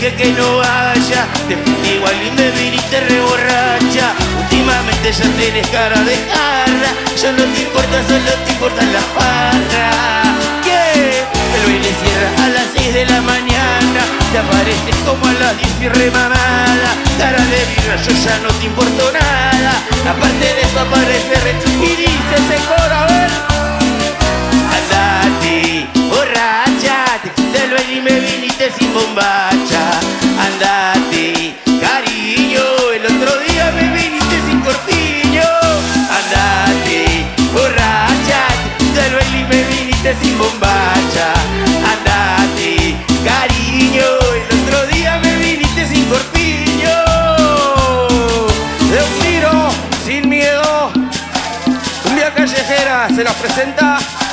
dije que no vaya, te fuiste igual y me viniste re borracha. Últimamente ya tenés cara de jarra, ya no te importa, solo te importan las farras. ¿Qué? El baile cierra a las 6 de la mañana, te apareces como a las 10 y remamada. Cara de birra, yo ya no te importo nada. Aparte de eso aparece y dice ese coro, a ver. Andate, borracha, te fuiste al baile y me viniste sin bombacha. Andate, cariño, el otro día me viniste sin corpiño. Andate, borracha, te fuiste al baile y me viniste sin bombacha. Andate, cariño, el otro día me viniste sin corpiño. De un tiro, sin miedo, cumbia callejera, se las presenta